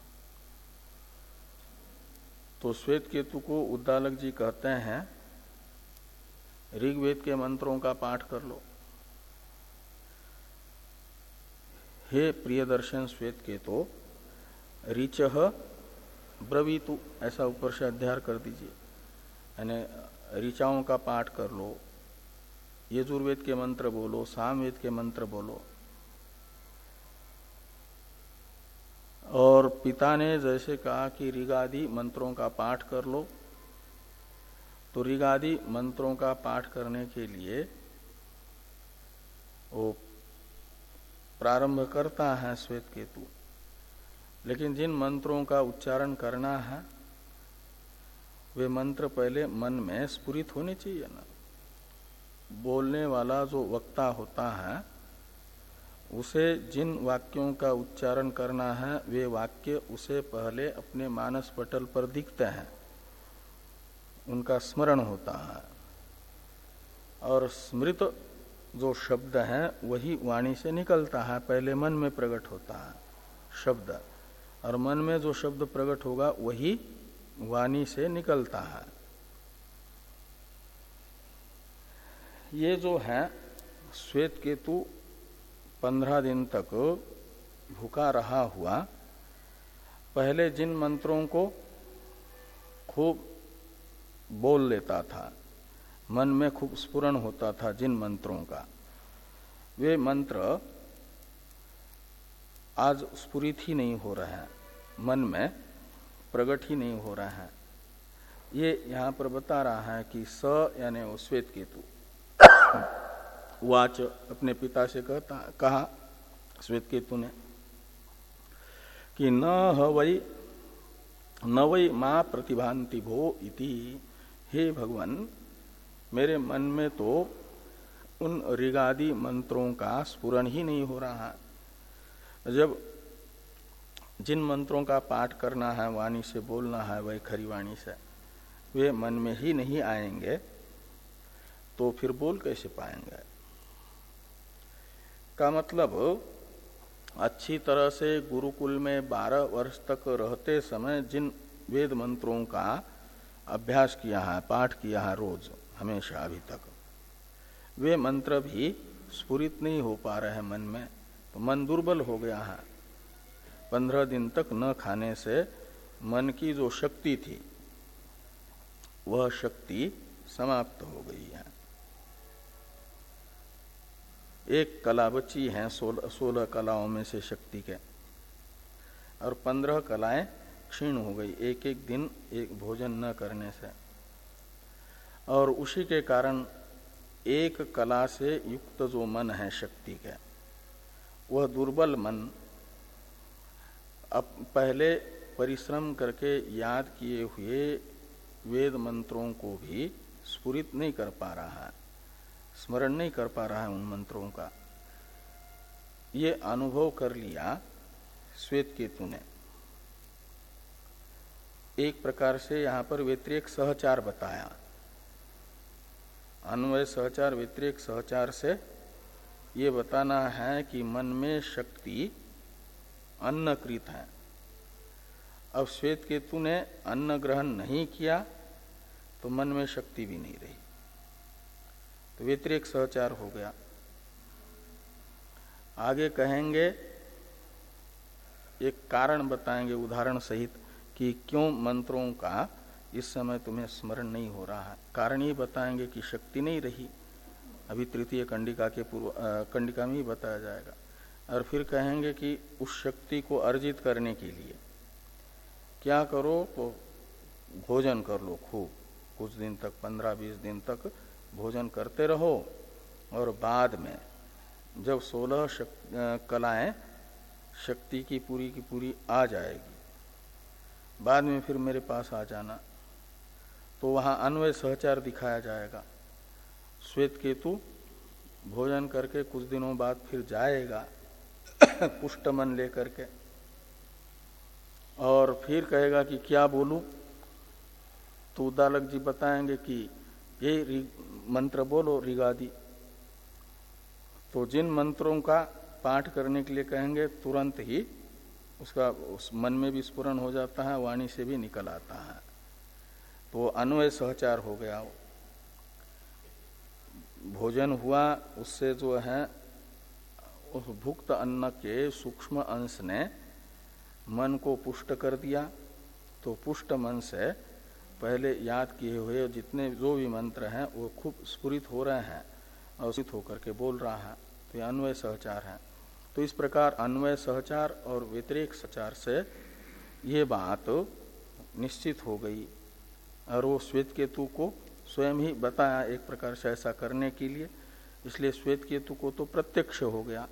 तो श्वेत केतु को उद्दालक जी कहते हैं ऋग्वेद के मंत्रों का पाठ कर लो। हे प्रियदर्शन श्वेत केतु ऋचः ब्रवीतु, ऐसा ऊपर से अध्याय कर दीजिए, यानी ऋचाओं का पाठ कर लो, यजुर्वेद के मंत्र बोलो, सामवेद के मंत्र बोलो। और पिता ने जैसे कहा कि ऋगादि मंत्रों का पाठ कर लो, तो ऋगादि मंत्रों का पाठ करने के लिए वो प्रारंभ करता है श्वेत केतु। लेकिन जिन मंत्रों का उच्चारण करना है वे मंत्र पहले मन में स्फुरित होने चाहिए ना। बोलने वाला जो वक्ता होता है उसे जिन वाक्यों का उच्चारण करना है वे वाक्य उसे पहले अपने मानस पटल पर दिखते हैं, उनका स्मरण होता है। और स्मृत जो शब्द है वही वाणी से निकलता है, पहले मन में प्रकट होता है शब्द, और मन में जो शब्द प्रकट होगा वही वाणी से निकलता है। ये जो है श्वेत केतु पंद्रह दिन तक भूखा रहा हुआ, पहले जिन मंत्रों को खूब बोल लेता था, मन में खूब स्फुरण होता था जिन मंत्रों का, वे मंत्र आज स्फुरित ही नहीं हो रहे हैं, मन में प्रकट ही नहीं हो रहा है। ये यहां पर बता रहा है कि स यानी वो श्वेत केतु वाच अपने पिता से कहता कहा श्वेत केतु ने कि न हवै न वै मां प्रतिभान्ति भो इति, हे भगवान मेरे मन में तो उन ऋगादि मंत्रों का स्फुरन ही नहीं हो रहा है। जब जिन मंत्रों का पाठ करना है, वाणी से बोलना है, वही खरी वाणी से, वे मन में ही नहीं आएंगे तो फिर बोल कैसे पाएंगे। का मतलब अच्छी तरह से गुरुकुल में बारह वर्ष तक रहते समय जिन वेद मंत्रों का अभ्यास किया है, पाठ किया है रोज हमेशा अभी तक, वे मंत्र भी स्फुरित नहीं हो पा रहे हैं मन में, तो मन दुर्बल हो गया है। पंद्रह दिन तक न खाने से मन की जो शक्ति थी वह शक्ति समाप्त हो गई है। एक कला बची है सोलह सोलह कलाओं में से शक्ति के, और पंद्रह कलाएं क्षीण हो गई एक एक दिन एक भोजन न करने से, और उसी के कारण एक कला से युक्त जो मन है शक्ति के, वह दुर्बल मन अब पहले परिश्रम करके याद किए हुए वेद मंत्रों को भी स्फुरित नहीं कर पा रहा है, स्मरण नहीं कर पा रहा है उन मंत्रों का। ये अनुभव कर लिया श्वेत केतु ने। एक प्रकार से यहां पर व्यतिरेक सहचार बताया। अन्वय सहचार व्यतिरेक सहचार से ये बताना है कि मन में शक्ति अन्नकृत है। अब श्वेत केतु ने अन्न ग्रहण नहीं किया तो मन में शक्ति भी नहीं रही, तो व्यतिरेक सहचार हो गया। आगे कहेंगे, एक कारण बताएंगे उदाहरण सहित कि क्यों मंत्रों का इस समय तुम्हें स्मरण नहीं हो रहा है। कारण ये बताएंगे कि शक्ति नहीं रही, अभी तृतीय कंडिका के पूर्व कंडिका में ही बताया जाएगा। और फिर कहेंगे कि उस शक्ति को अर्जित करने के लिए क्या करो, तो भोजन कर लो खूब, कुछ दिन तक, पंद्रह बीस दिन तक भोजन करते रहो, और बाद में जब सोलह शक, कलाएं शक्ति की पूरी की पूरी आ जाएगी, बाद में फिर मेरे पास आ जाना। तो वहां अन्वय सहचार दिखाया जाएगा। श्वेत केतु भोजन करके कुछ दिनों बाद फिर जाएगा पुष्ट मन लेकर के, और फिर कहेगा कि क्या बोलूं, तो उद्दालक जी बताएंगे कि ये मंत्र बोलो ऋगादि। तो जिन मंत्रों का पाठ करने के लिए कहेंगे तुरंत ही उसका उस मन में भी स्फुरन हो जाता है, वाणी से भी निकल आता है, तो अन्वय सहचार हो गया। भोजन हुआ, उससे जो है उस भुक्त अन्न के सूक्ष्म अंश ने मन को पुष्ट कर दिया, तो पुष्ट मन से पहले याद किए हुए जितने जो भी मंत्र हैं वो खूब स्फुरित हो रहे हैं और स्फुरित होकर के बोल रहा है, तो यह अन्वय सहचार है। तो इस प्रकार अन्वय सहचार और व्यतिरेक सहचार से ये बात निश्चित हो गई, और वो श्वेत केतु को स्वयं ही बताया एक प्रकार से ऐसा करने के लिए। इसलिए श्वेत केतु को तो प्रत्यक्ष हो गया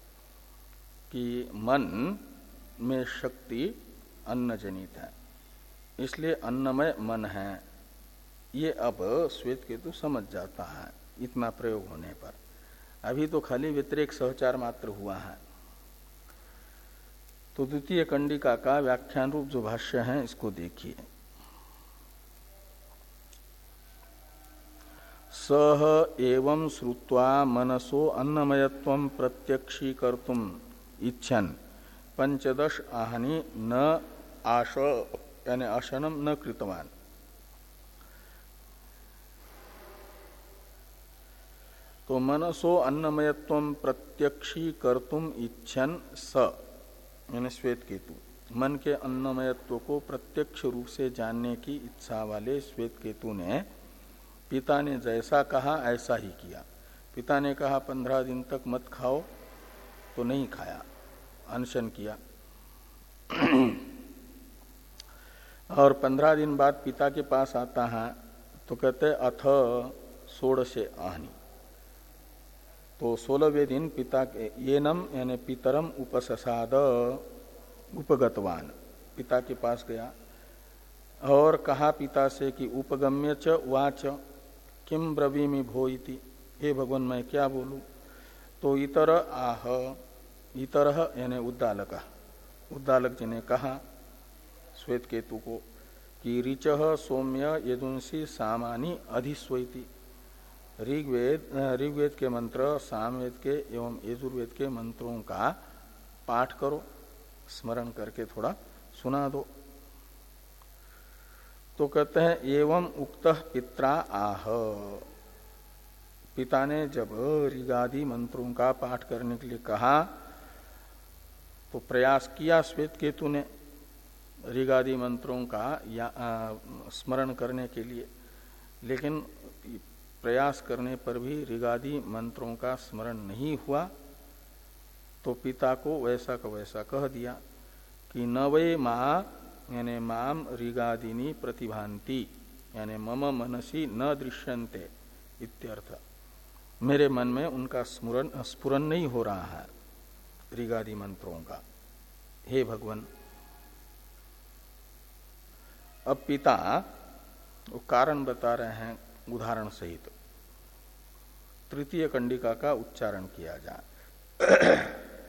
कि मन में शक्ति अन्न जनित है, इसलिए अन्नमय मन है, ये अब श्वेत केतु समझ जाता है इतना प्रयोग होने पर। अभी तो खाली व्यतिरेक सहचार मात्र हुआ है। तो द्वितीय कंडिका का व्याख्यान रूप जो भाष्य है इसको देखिए। सह एवं श्रुत्वा मनसो अन्नमयत्वं प्रत्यक्षीकर्तुम इच्छन् पंचदश आहनि न आश यानी अशनम न कृतवान। तो मनसो अन्नमयत्वं प्रत्यक्षीकर्तुम इच्छन् स यानी श्वेत केतु, मन के अन्नमयत्व को प्रत्यक्ष रूप से जानने की इच्छा वाले श्वेत केतु ने पिता ने जैसा कहा ऐसा ही किया। पिता ने कहा पंद्रह दिन तक मत खाओ तो नहीं खाया, अनशन किया। और पंद्रह दिन बाद पिता के पास आता है तो कहते अथ षोडशे आहनि, तो सोलहवें दिन पिता के ये नम यानी पितरम उपससाद उपगतवान, पिता के पास गया और कहा पिता से कि उपगम्य च वाच किम ब्रवीमि भो इति, हे भगवान मैं क्या बोलूं। तो इतर आह, इतर यानी उद्दालक, उद्दालक जी ने कहा श्वेत केतु को कि ऋचः सौम्य यदुंसी सामानी अधिस्वैति, ऋग्वेद ऋग्वेद के मंत्र सामवेद के एवं यजुर्वेद के मंत्रों का पाठ करो, स्मरण करके थोड़ा सुना दो। तो कहते हैं एवं उक्तः पित्रा आह, पिता ने जब ऋगादि मंत्रों का पाठ करने के लिए कहा तो प्रयास किया श्वेत केतु ने ऋगादि मंत्रों का या आ, स्मरण करने के लिए, लेकिन प्रयास करने पर भी ऋगादि मंत्रों का स्मरण नहीं हुआ। तो पिता को वैसा का वैसा कह दिया कि न वै मां यानी माम ऋगादिनी प्रतिभांति यानी मम मनसी न दृश्यन्ते इत्यर्थ, मेरे मन में उनका स्मरण स्फुरन नहीं हो रहा है ऋगादि मंत्रों का, हे भगवान। अब पिता वो कारण बता रहे हैं उदाहरण सहित, तृतीय कंडिका का उच्चारण किया जाए।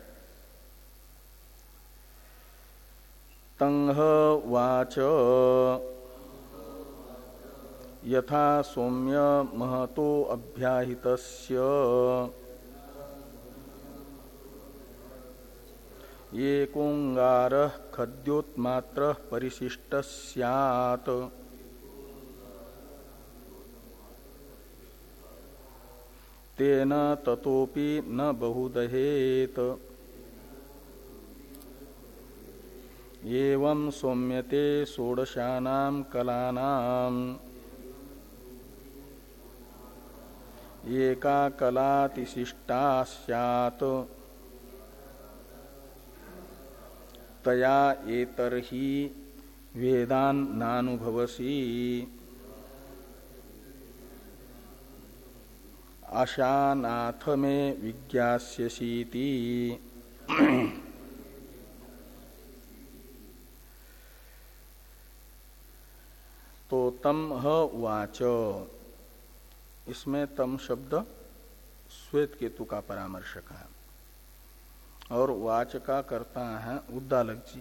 तंह वाच यथा सौम्य महतो अभ्याहितस्य एकोंगारः खद्योत्मात्रः परिशिष्टः स्यात् तेन ततोपि न बहुदहेत एवं सौम्यते षोडशानां कलानाम् एका कलातिशिष्टा स्यात् तया एतर्हि वेदान् नानुभवसि आशानाथ में विज्ञास्यसीति। तो तम ह वाच, इसमें तम शब्द श्वेत केतु का परामर्शक है और वाच का करता है उद्दालक जी।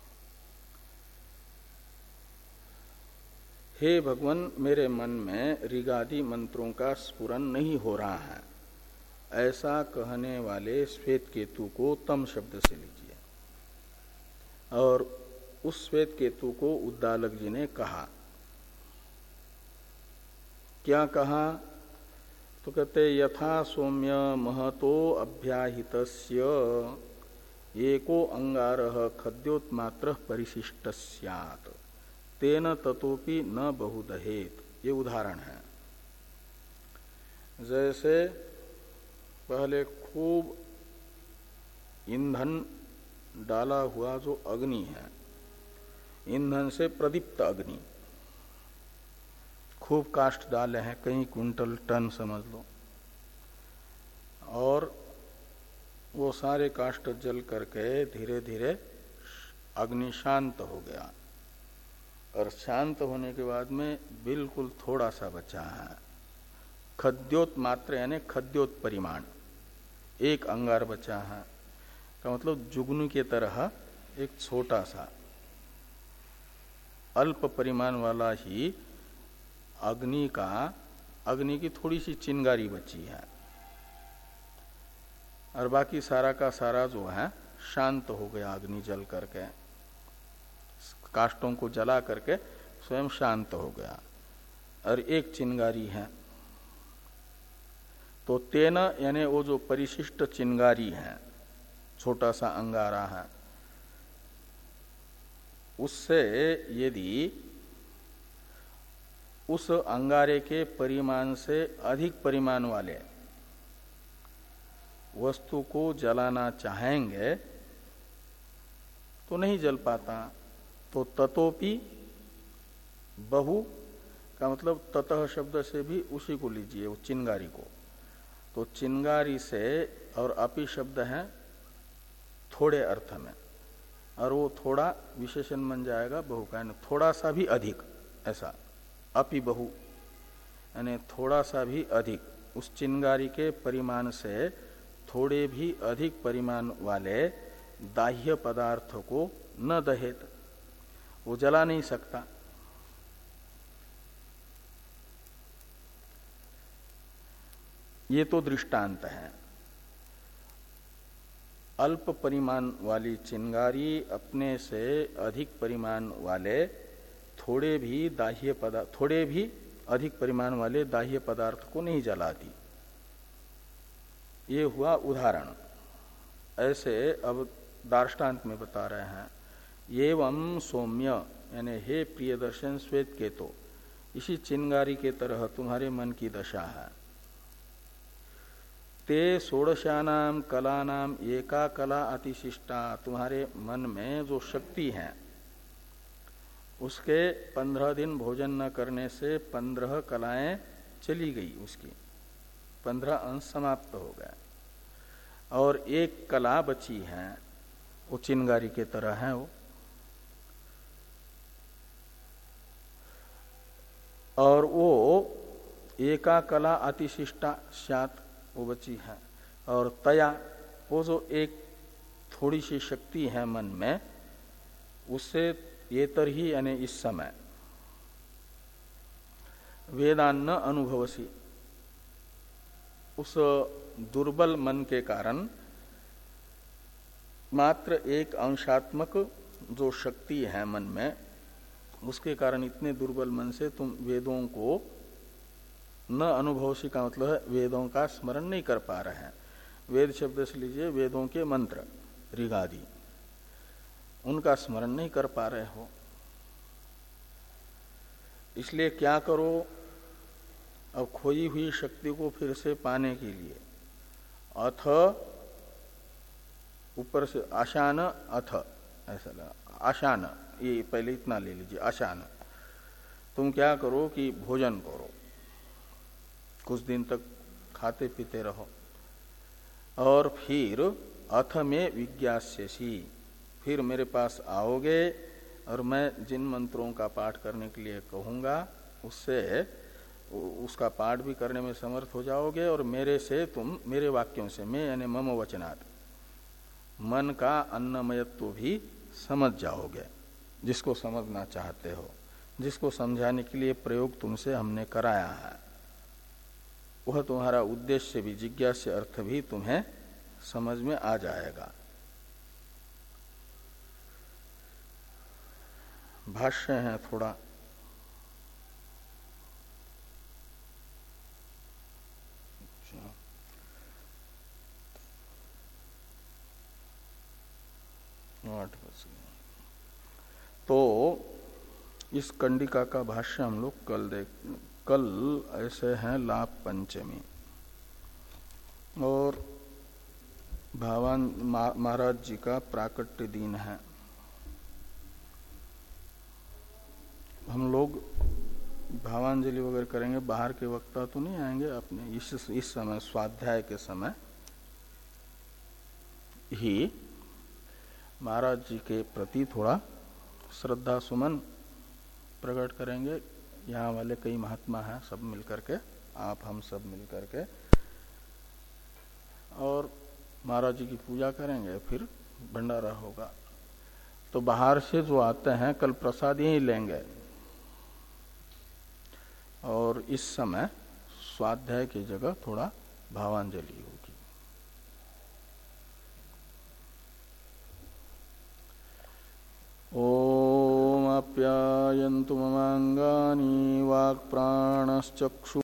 हे भगवान मेरे मन में ऋगादि मंत्रों का स्फुरन नहीं हो रहा है, ऐसा कहने वाले श्वेत केतु को तम शब्द से लीजिए। और उस श्वेत केतु को उद्दालक जी ने कहा, क्या कहा? तो कहते यथा सौम्य महतो अभ्याहितस्य एको अंगारः खद्योत्मात्रः परिशिष्टः स्यात् तेन ततोपि न बहुदहेत, ये उदाहरण है। जैसे पहले खूब ईंधन डाला हुआ जो अग्नि है, ईंधन से प्रदीप्त अग्नि, खूब काष्ठ डाले हैं, कई क्विंटल टन समझ लो, और वो सारे काष्ठ जल करके धीरे धीरे अग्नि शांत हो गया, और शांत होने के बाद में बिल्कुल थोड़ा सा बचा है, खद्योत मात्र यानी खद्योत परिमाण, एक अंगार बचा है, का मतलब जुगनू के तरह एक छोटा सा अल्प परिमाण वाला ही अग्नि का, अग्नि की थोड़ी सी चिंगारी बची है, और बाकी सारा का सारा जो है शांत हो गया, अग्नि जल करके, काष्टों को जला करके स्वयं शांत हो गया, और एक चिंगारी है। तो तेन यानी वो जो परिशिष्ट चिंगारी है, छोटा सा अंगारा है, उससे यदि उस अंगारे के परिमाण से अधिक परिमाण वाले वस्तु को जलाना चाहेंगे तो नहीं जल पाता। तो ततोपि बहु का मतलब ततः शब्द से भी उसी को लीजिए, वो चिंगारी को। तो चिंगारी से और अपि शब्द है थोड़े अर्थ में, और वो थोड़ा विशेषण बन जाएगा बहु का, थोड़ा सा भी अधिक, ऐसा अपि बहु यानी थोड़ा सा भी अधिक। उस चिंगारी के परिमाण से थोड़े भी अधिक परिमाण वाले दाह्य पदार्थ को न दहेत, वो जला नहीं सकता। ये तो दृष्टांत है। अल्प परिमाण वाली चिंगारी अपने से अधिक परिमाण वाले थोड़े भी दाह्य पदार्थ थोड़े भी अधिक परिमाण वाले दाह्य पदार्थ को नहीं जलाती। ये हुआ उदाहरण। ऐसे अब दार्ष्टान्त में बता रहे हैं, एवं सौम्य यानी हे प्रियदर्शन श्वेत केतो, इसी चिंगारी के तरह तुम्हारे मन की दशा है। ते षोडशानाम कलानाम एका कला अतिशिष्टा, तुम्हारे मन में जो शक्ति है उसके पंद्रह दिन भोजन न करने से पंद्रह कलाएं चली गई, उसकी पंद्रह अंश समाप्त हो गए, और एक कला बची है, वो चिंगारी के तरह है वो। और वो एका कला अतिशिष्टा स्यात्, वो बची है। और तया, वो जो एक थोड़ी सी शक्ति है मन में, उससे ये तरही यानी इस समय वेदान्न अनुभवसी, उस दुर्बल मन के कारण मात्र एक अंशात्मक जो शक्ति है मन में, उसके कारण इतने दुर्बल मन से तुम वेदों को न अनुभवसी का मतलब है वेदों का स्मरण नहीं कर पा रहे हैं। वेद शब्द से लीजिए वेदों के मंत्र ऋगादि, उनका स्मरण नहीं कर पा रहे हो। इसलिए क्या करो, अब खोई हुई शक्ति को फिर से पाने के लिए अथ ऊपर से आशान, अथ ऐसा लगा आशान, ये पहले इतना ले लीजिए आशान। तुम क्या करो कि भोजन करो, कुछ दिन तक खाते पीते रहो, और फिर अथ में विज्ञास्यसि, फिर मेरे पास आओगे और मैं जिन मंत्रों का पाठ करने के लिए कहूँगा उससे उसका पाठ भी करने में समर्थ हो जाओगे, और मेरे से तुम मेरे वाक्यों से, मैं यानी मम वचनात्, मन का अन्नमयत्व भी समझ जाओगे, जिसको समझना चाहते हो, जिसको समझाने के लिए प्रयोग तुमसे हमने कराया है, वह तुम्हारा उद्देश्य भी, जिज्ञास्य अर्थ भी तुम्हें समझ में आ जाएगा। भाष्य है थोड़ा, आठ बज गए। तो इस कंडिका का भाष्य हम लोग कल देख कल ऐसे हैं लाभ पंचमी, और भावान महाराज जी का प्राकट्य दिन है। हम लोग भावांजलि वगैरह करेंगे, बाहर के वक्ता तो नहीं आएंगे, अपने इस इस समय स्वाध्याय के समय ही महाराज जी के प्रति थोड़ा श्रद्धा सुमन प्रकट करेंगे। यहाँ वाले कई महात्मा हैं, सब मिलकर के, आप हम सब मिलकर के, और महाराज जी की पूजा करेंगे, फिर भंडारा होगा। तो बाहर से जो आते हैं कल प्रसाद यही लेंगे, और इस समय स्वाध्याय की जगह थोड़ा भावांजलि होगी। ओम आप्यायन्तु ममांगानि वाक् प्राणश्चक्षु